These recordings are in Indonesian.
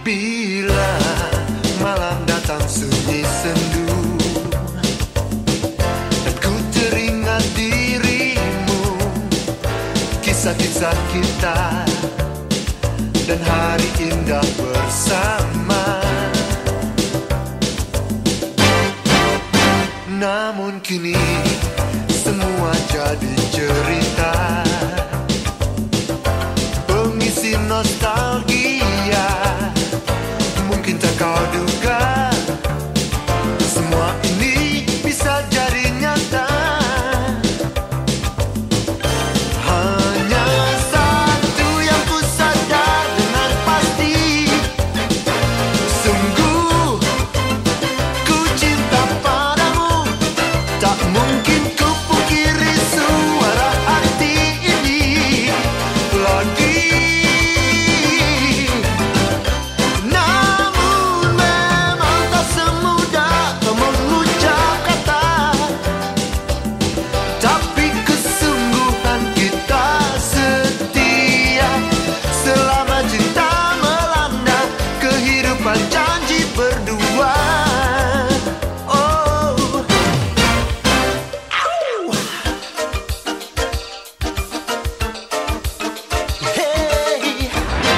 Bila malam datang sunyi sendu dan ku teringat dirimu, kisah-kisah kita dan hari indah bersama. Namun kini semua jadi cerita, pengisi nostalgia. Mungkin tak kau duga, semua ini bisa jadi nyata. Hanya satu yang ku sadar dengan pasti, sungguh ku cinta padamu. Tak mungkin ku pungkiri suara hati ini lagi. Janji berdua. Oh, hey.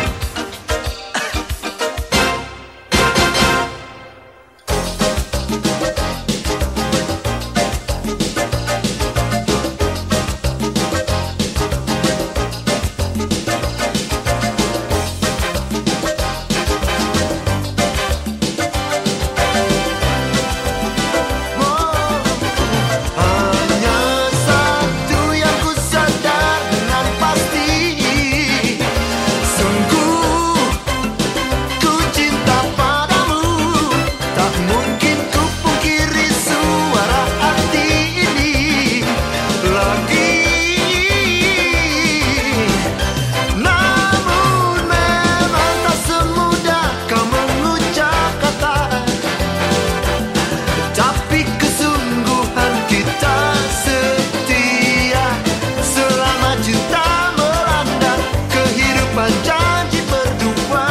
Janji berdua.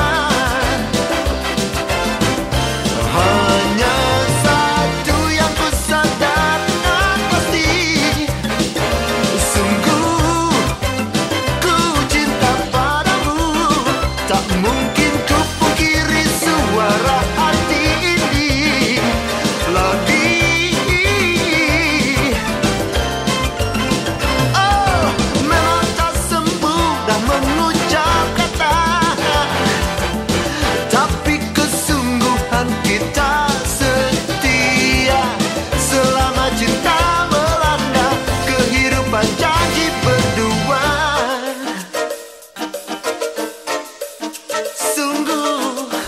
Hanya satu yang ku sadar dengan pasti, sungguh ku cinta padamu. Tak mungkin ku pungkiri suara hati ini lagi. Oh, memang tak semudah mengucap kata, tapi kesungguhan kita setia selama cinta melanda kehidupan. Janji berdua, sungguh